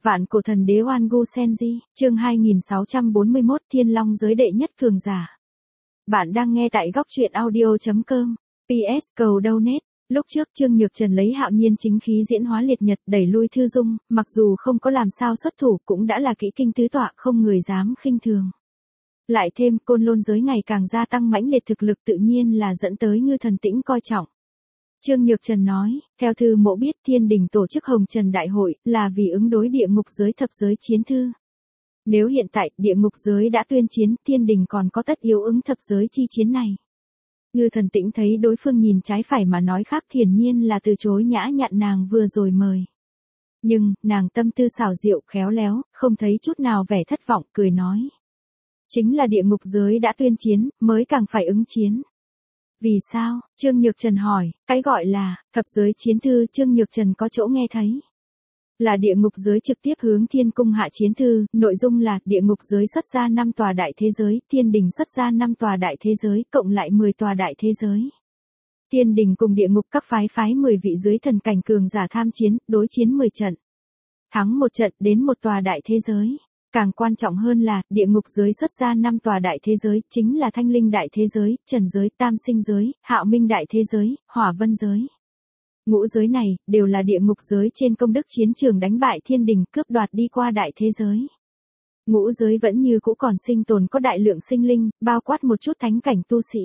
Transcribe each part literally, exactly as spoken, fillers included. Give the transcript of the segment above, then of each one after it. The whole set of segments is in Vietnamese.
Vạn cổ thần đế Oan Gu Senji, chương hai nghìn sáu trăm bốn mươi mốt Thiên Long giới đệ nhất cường giả. Bạn đang nghe tại góc truyện audio chấm com. pê ét cầu donate. Lúc trước Trương Nhược Trần lấy hạo nhiên chính khí diễn hóa liệt nhật đẩy lui Thư Dung, mặc dù không có làm sao xuất thủ cũng đã là kỹ kinh tứ tọa không người dám khinh thường. Lại thêm côn lôn giới ngày càng gia tăng mãnh liệt thực lực tự nhiên là dẫn tới Ngư Thần Tĩnh coi trọng. Trương Nhược Trần nói, theo thư mộ biết Thiên Đình tổ chức Hồng Trần Đại hội là vì ứng đối địa ngục giới thập giới chiến thư. Nếu hiện tại địa ngục giới đã tuyên chiến, Thiên Đình còn có tất yếu ứng thập giới chi chiến này. Ngư Thần Tĩnh thấy đối phương nhìn trái phải mà nói khác hiển nhiên là từ chối nhã nhặn nàng vừa rồi mời. Nhưng, nàng tâm tư xảo diệu khéo léo, không thấy chút nào vẻ thất vọng, cười nói. Chính là địa ngục giới đã tuyên chiến, mới càng phải ứng chiến. Vì sao? Trương Nhược Trần hỏi, cái gọi là thập giới chiến thư Trương Nhược Trần có chỗ nghe thấy. Là địa ngục giới trực tiếp hướng thiên cung hạ chiến thư, nội dung là địa ngục giới xuất ra năm tòa đại thế giới, Thiên Đình xuất ra năm tòa đại thế giới, cộng lại mười tòa đại thế giới. Thiên Đình cùng địa ngục các phái phái mười vị dưới thần cảnh cường giả tham chiến, đối chiến mười trận. Thắng một trận đến một tòa đại thế giới. Càng quan trọng hơn là, địa ngục giới xuất ra năm tòa đại thế giới, chính là Thanh Linh đại thế giới, Trần giới, Tam Sinh giới, Hạo Minh đại thế giới, Hỏa Vân giới. Ngũ giới này, đều là địa ngục giới trên công đức chiến trường đánh bại Thiên Đình, cướp đoạt đi qua đại thế giới. Ngũ giới vẫn như cũ còn sinh tồn có đại lượng sinh linh, bao quát một chút thánh cảnh tu sĩ.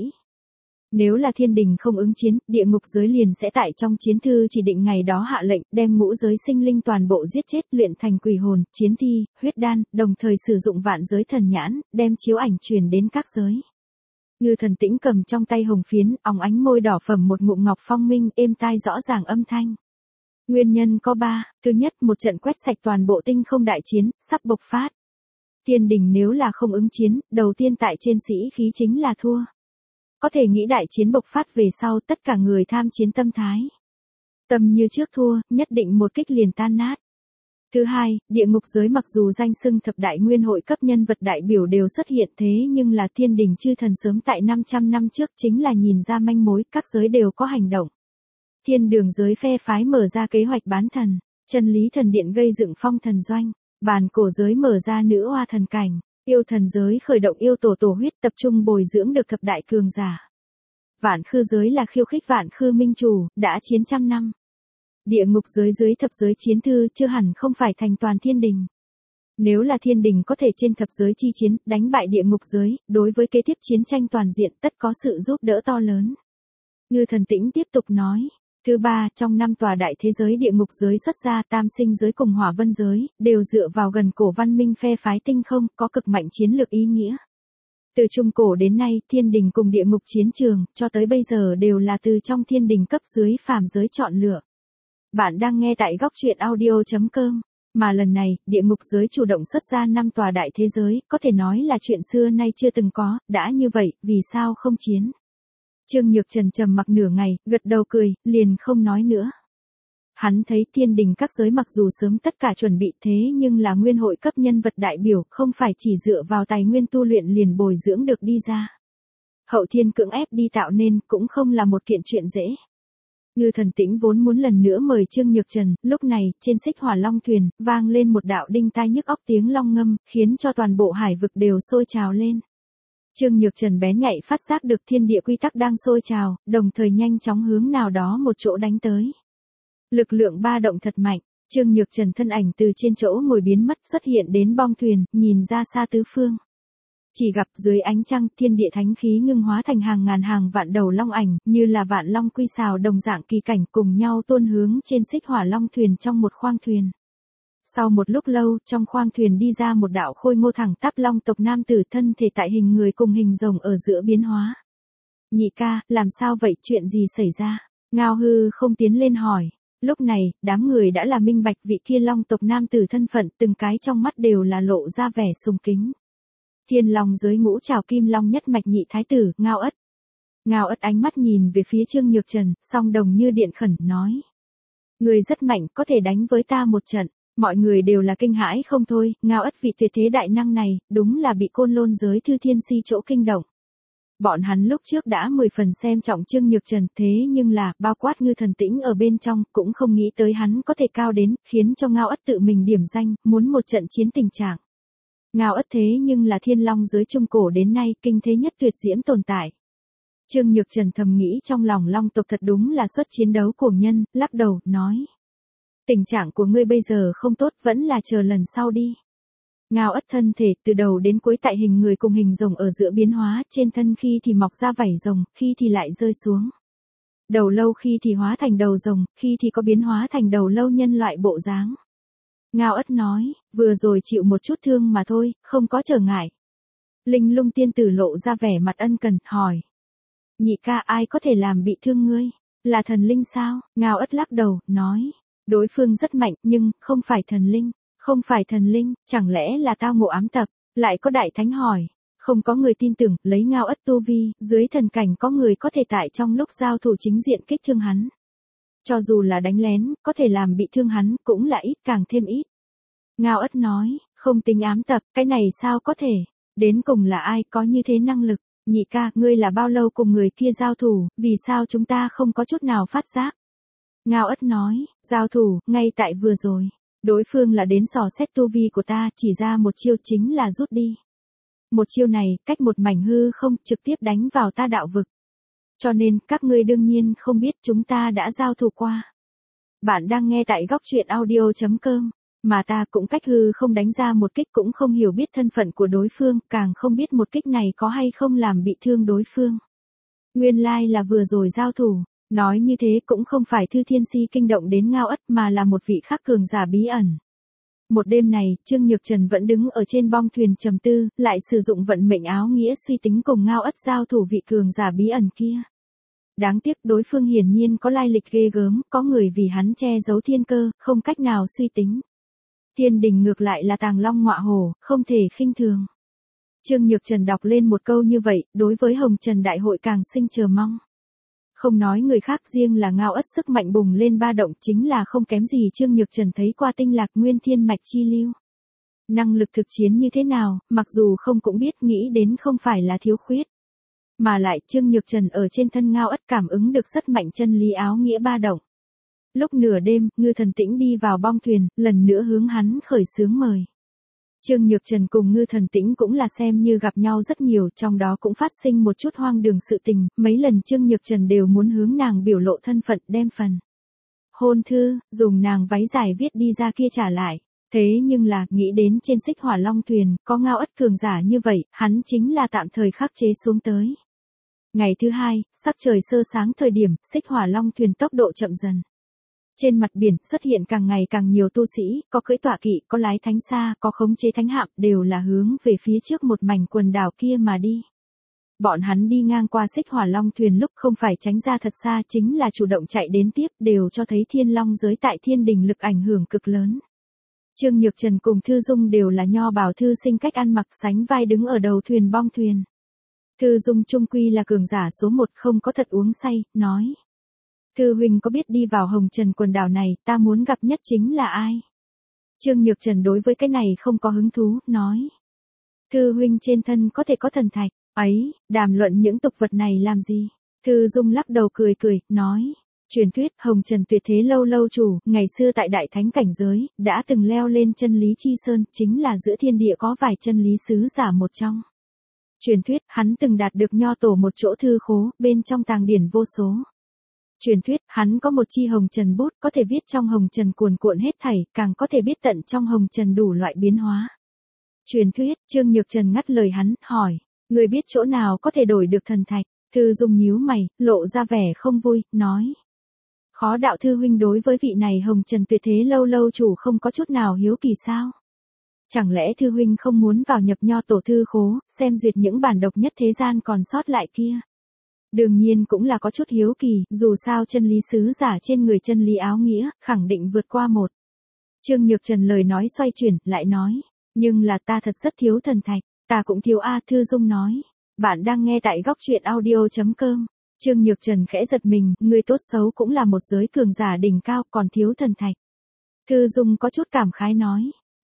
Nếu là Thiên Đình không ứng chiến, địa ngục giới liền sẽ tại trong chiến thư chỉ định ngày đó hạ lệnh, đem ngũ giới sinh linh toàn bộ giết chết, luyện thành quỷ hồn, chiến thi, huyết đan, đồng thời sử dụng vạn giới thần nhãn, đem chiếu ảnh truyền đến các giới. Ngư Thần Tĩnh cầm trong tay hồng phiến, óng ánh môi đỏ phẩm một ngụm ngọc phong minh, êm tai rõ ràng âm thanh. Nguyên nhân có ba, thứ nhất, một trận quét sạch toàn bộ tinh không đại chiến, sắp bộc phát. Thiên Đình nếu là không ứng chiến, đầu tiên tại trên sĩ khí chính là thua. Có thể nghĩ đại chiến bộc phát về sau tất cả người tham chiến tâm thái. Tâm như trước thua, nhất định một kích liền tan nát. Thứ hai, địa ngục giới mặc dù danh xưng thập đại nguyên hội cấp nhân vật đại biểu đều xuất hiện thế nhưng là Thiên Đình chư thần sớm tại năm trăm năm trước chính là nhìn ra manh mối, các giới đều có hành động. Thiên Đường giới phe phái mở ra kế hoạch bán thần, Chân Lý Thần Điện gây dựng phong thần doanh, Bàn Cổ giới mở ra nữ hoa thần cảnh. Yêu thần giới khởi động yêu tổ tổ huyết tập trung bồi dưỡng được thập đại cường giả. Vạn khư giới là khiêu khích vạn khư minh chủ, đã chiến trăm năm. Địa ngục giới dưới thập giới chiến thư chưa hẳn không phải thành toàn Thiên Đình. Nếu là Thiên Đình có thể trên thập giới chi chiến, đánh bại địa ngục giới, đối với kế tiếp chiến tranh toàn diện tất có sự giúp đỡ to lớn. Ngư Thần Tĩnh tiếp tục nói. Thứ ba, trong năm tòa đại thế giới địa ngục giới xuất ra Tam Sinh giới cùng Hỏa Vân giới, đều dựa vào gần cổ văn minh phe phái tinh không, có cực mạnh chiến lược ý nghĩa. Từ trung cổ đến nay, Thiên Đình cùng địa ngục chiến trường, cho tới bây giờ đều là từ trong Thiên Đình cấp dưới phàm giới chọn lựa. Bạn đang nghe tại góc truyện audio chấm com, mà lần này, địa ngục giới chủ động xuất ra năm tòa đại thế giới, có thể nói là chuyện xưa nay chưa từng có, đã như vậy, vì sao không chiến? Trương Nhược Trần trầm mặc nửa ngày, gật đầu cười, liền không nói nữa. Hắn thấy Thiên Đình các giới mặc dù sớm tất cả chuẩn bị thế nhưng là nguyên hội cấp nhân vật đại biểu, không phải chỉ dựa vào tài nguyên tu luyện liền bồi dưỡng được đi ra. Hậu thiên cưỡng ép đi tạo nên cũng không là một kiện chuyện dễ. Ngư Thần Tĩnh vốn muốn lần nữa mời Trương Nhược Trần, lúc này, trên xích hỏa long thuyền, vang lên một đạo đinh tai nhức óc tiếng long ngâm, khiến cho toàn bộ hải vực đều sôi trào lên. Trương Nhược Trần bén nhạy phát giác được thiên địa quy tắc đang sôi trào, đồng thời nhanh chóng hướng nào đó một chỗ đánh tới. Lực lượng ba động thật mạnh, Trương Nhược Trần thân ảnh từ trên chỗ ngồi biến mất xuất hiện đến bong thuyền, nhìn ra xa tứ phương. Chỉ gặp dưới ánh trăng thiên địa thánh khí ngưng hóa thành hàng ngàn hàng vạn đầu long ảnh, như là vạn long quy xào đồng dạng kỳ cảnh cùng nhau tuôn hướng trên xích hỏa long thuyền trong một khoang thuyền. Sau một lúc lâu, trong khoang thuyền đi ra một đạo khôi ngô thẳng tắp long tộc nam tử thân thể tại hình người cùng hình rồng ở giữa biến hóa. Nhị ca, làm sao vậy, chuyện gì xảy ra? Ngao Hư không tiến lên hỏi. Lúc này, đám người đã là minh bạch vị kia long tộc nam tử thân phận, từng cái trong mắt đều là lộ ra vẻ sùng kính. Thiên Long giới ngũ trảo kim long nhất mạch nhị thái tử, Ngao Ất. Ngao Ất ánh mắt nhìn về phía Trương Nhược Trần, song đồng như điện khẩn, nói. Người rất mạnh, có thể đánh với ta một trận. Mọi người đều là kinh hãi không thôi, Ngao Ất vị tuyệt thế đại năng này, đúng là bị côn lôn giới thư thiên si chỗ kinh động. Bọn hắn lúc trước đã mười phần xem trọng Trương Nhược Trần, thế nhưng là, bao quát Ngư Thần Tĩnh ở bên trong, cũng không nghĩ tới hắn có thể cao đến, khiến cho Ngao Ất tự mình điểm danh, muốn một trận chiến tình trạng. Ngao Ất thế nhưng là thiên long giới trung cổ đến nay, kinh thế nhất tuyệt diễm tồn tại. Trương Nhược Trần thầm nghĩ trong lòng long tộc thật đúng là xuất chiến đấu cuồng nhân, lắc đầu, nói. Tình trạng của ngươi bây giờ không tốt, vẫn là chờ lần sau đi. Ngao Ất thân thể từ đầu đến cuối tại hình người cùng hình rồng ở giữa biến hóa, trên thân khi thì mọc ra vảy rồng, khi thì lại rơi xuống. Đầu lâu khi thì hóa thành đầu rồng, khi thì có biến hóa thành đầu lâu nhân loại bộ dáng. Ngao Ất nói, vừa rồi chịu một chút thương mà thôi, không có trở ngại. Linh Lung tiên tử lộ ra vẻ mặt ân cần, hỏi. Nhị ca, ai có thể làm bị thương ngươi? Là thần linh sao? Ngao Ất lắc đầu, nói. Đối phương rất mạnh, nhưng, không phải thần linh. Không phải thần linh, chẳng lẽ là tao ngộ ám tập? Lại có đại thánh hỏi. Không có người tin tưởng, lấy Ngao Ất tu vi, dưới thần cảnh có người có thể tại trong lúc giao thủ chính diện kích thương hắn. Cho dù là đánh lén, có thể làm bị thương hắn, cũng là ít càng thêm ít. Ngao Ất nói, không tính ám tập, cái này sao có thể? Đến cùng là ai có như thế năng lực? Nhị ca, ngươi là bao lâu cùng người kia giao thủ, vì sao chúng ta không có chút nào phát giác? Ngao Ất nói, giao thủ, ngay tại vừa rồi. Đối phương là đến dò xét tu vi của ta, chỉ ra một chiêu chính là rút đi. Một chiêu này, cách một mảnh hư không, trực tiếp đánh vào ta đạo vực. Cho nên, các ngươi đương nhiên không biết chúng ta đã giao thủ qua. Bạn đang nghe tại góc truyện audio chấm com, mà ta cũng cách hư không đánh ra một kích cũng không hiểu biết thân phận của đối phương, càng không biết một kích này có hay không làm bị thương đối phương. Nguyên lai là vừa rồi giao thủ. Nói như thế cũng không phải Thư Thiên Si kinh động đến Ngao Ất mà là một vị khác cường giả bí ẩn. Một đêm này, Trương Nhược Trần vẫn đứng ở trên bong thuyền trầm tư, lại sử dụng vận mệnh áo nghĩa suy tính cùng Ngao Ất giao thủ vị cường giả bí ẩn kia. Đáng tiếc đối phương hiển nhiên có lai lịch ghê gớm, có người vì hắn che giấu thiên cơ, không cách nào suy tính. Thiên đình ngược lại là tàng long ngọa hổ, không thể khinh thường. Trương Nhược Trần đọc lên một câu như vậy, đối với Hồng Trần Đại hội càng sinh chờ mong. Không nói người khác, riêng là Ngao Ất sức mạnh bùng lên ba động chính là không kém gì Trương Nhược Trần thấy qua tinh lạc nguyên thiên mạch chi lưu. Năng lực thực chiến như thế nào, mặc dù không cũng biết nghĩ đến không phải là thiếu khuyết. Mà lại Trương Nhược Trần ở trên thân Ngao Ất cảm ứng được rất mạnh chân lý áo nghĩa ba động. Lúc nửa đêm, Ngư Thần Tĩnh đi vào bong thuyền, lần nữa hướng hắn khởi xướng mời. Trương Nhược Trần cùng Ngư Thần Tĩnh cũng là xem như gặp nhau rất nhiều, trong đó cũng phát sinh một chút hoang đường sự tình, mấy lần Trương Nhược Trần đều muốn hướng nàng biểu lộ thân phận, đem phần hôn thư, dùng nàng váy dài viết đi ra kia trả lại. Thế nhưng là, nghĩ đến trên Xích Hỏa Long thuyền, có Ngao Ất cường giả như vậy, hắn chính là tạm thời khắc chế xuống tới. Ngày thứ hai, sắc trời sơ sáng thời điểm, Xích Hỏa Long thuyền tốc độ chậm dần. Trên mặt biển xuất hiện càng ngày càng nhiều tu sĩ, có cưỡi tọa kỵ, có lái thánh xa, có khống chế thánh hạm, đều là hướng về phía trước một mảnh quần đảo kia mà đi. Bọn hắn đi ngang qua Xích Hỏa Long thuyền lúc không phải tránh ra thật xa chính là chủ động chạy đến tiếp, đều cho thấy thiên long giới tại thiên đình lực ảnh hưởng cực lớn. Trương Nhược Trần cùng Thư Dung đều là nho bảo thư sinh cách ăn mặc sánh vai đứng ở đầu thuyền bong thuyền. Thư Dung trung quy là cường giả số một không có thật uống say, nói. Thư huynh có biết đi vào Hồng Trần quần đảo này, ta muốn gặp nhất chính là ai? Trương Nhược Trần đối với cái này không có hứng thú, nói. Thư huynh trên thân có thể có thần thạch, ấy, đàm luận những tục vật này làm gì? Thư Dung lắc đầu cười cười, nói. Truyền thuyết Hồng Trần tuyệt thế lâu lâu chủ, ngày xưa tại đại thánh cảnh giới, đã từng leo lên chân lý chi sơn, chính là giữa thiên địa có vài chân lý sứ giả một trong. Truyền thuyết, hắn từng đạt được nho tổ một chỗ thư khố, bên trong tàng điển vô số. Truyền thuyết, hắn có một chi hồng trần bút, có thể viết trong hồng trần cuồn cuộn hết thảy, càng có thể biết tận trong hồng trần đủ loại biến hóa. Truyền thuyết, Trương Nhược Trần ngắt lời hắn, hỏi, người biết chỗ nào có thể đổi được thần thạch? Thư Dung nhíu mày, lộ ra vẻ không vui, nói. Khó đạo thư huynh đối với vị này hồng trần tuyệt thế lâu lâu chủ không có chút nào hiếu kỳ sao? Chẳng lẽ thư huynh không muốn vào nhập nho tổ thư khố, xem duyệt những bản độc nhất thế gian còn sót lại kia? Đương nhiên cũng là có chút hiếu kỳ, dù sao chân lý sứ giả trên người chân lý áo nghĩa, khẳng định vượt qua một. Trương Nhược Trần lời nói xoay chuyển, lại nói, nhưng là ta thật rất thiếu thần thạch, ta cũng thiếu a. Thư Dung nói, bạn đang nghe tại góc truyện audio chấm com. Trương Nhược Trần khẽ giật mình, người tốt xấu cũng là một giới cường giả đỉnh cao, còn thiếu thần thạch. Thư Dung có chút cảm khái nói,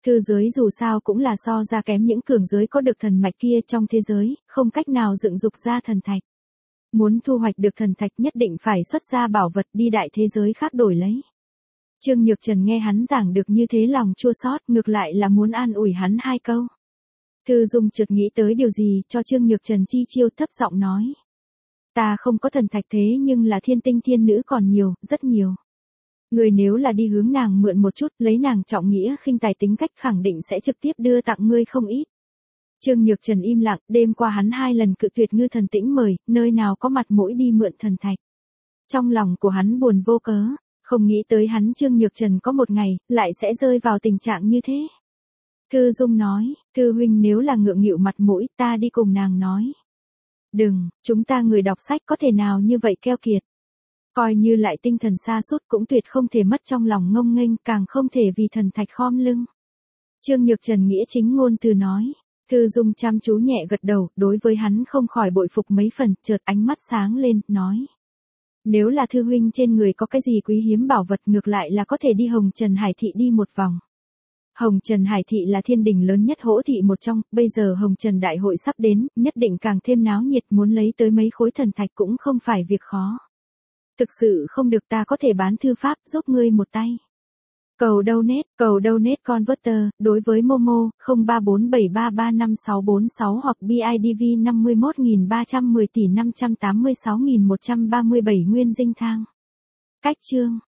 Thư giới dù sao cũng là so ra kém những cường giới có được thần mạch kia trong thế giới, không cách nào dựng dục ra thần thạch. Muốn thu hoạch được thần thạch nhất định phải xuất ra bảo vật đi đại thế giới khác đổi lấy. Trương Nhược Trần nghe hắn giảng được như thế lòng chua xót, ngược lại là muốn an ủi hắn hai câu. Thư Dung chợt nghĩ tới điều gì, cho Trương Nhược Trần chi chiêu thấp giọng nói. Ta không có thần thạch thế nhưng là thiên tinh thiên nữ còn nhiều, rất nhiều. Người nếu là đi hướng nàng mượn một chút, lấy nàng trọng nghĩa khinh tài tính cách khẳng định sẽ trực tiếp đưa tặng ngươi không ít. Trương Nhược Trần im lặng, đêm qua hắn hai lần cự tuyệt Ngư Thần Tĩnh mời, nơi nào có mặt mũi đi mượn thần thạch. Trong lòng của hắn buồn vô cớ, không nghĩ tới hắn Trương Nhược Trần có một ngày, lại sẽ rơi vào tình trạng như thế. Thư Dung nói, Thư huynh nếu là ngượng nghịu mặt mũi, ta đi cùng nàng nói. Đừng, chúng ta người đọc sách có thể nào như vậy keo kiệt. Coi như lại tinh thần sa sút cũng tuyệt không thể mất trong lòng ngông nghênh, càng không thể vì thần thạch khom lưng. Trương Nhược Trần nghĩa chính ngôn từ nói. Thư Dung chăm chú nhẹ gật đầu, đối với hắn không khỏi bội phục mấy phần, chợt ánh mắt sáng lên, nói. Nếu là Thư huynh trên người có cái gì quý hiếm bảo vật, ngược lại là có thể đi Hồng Trần Hải Thị đi một vòng. Hồng Trần Hải Thị là thiên đình lớn nhất hỗ thị một trong, bây giờ Hồng Trần Đại hội sắp đến, nhất định càng thêm náo nhiệt, muốn lấy tới mấy khối thần thạch cũng không phải việc khó. Thực sự không được ta có thể bán thư pháp giúp ngươi một tay. Cầu donate, cầu donate converter, đối với Momo, không ba bốn bảy ba ba năm sáu bốn sáu hoặc bê i đê vê năm mươi mốt nghìn ba trăm mười tỷ năm trăm tám mươi sáu nghìn một trăm ba mươi bảy nguyên dinh thang. Cách chương.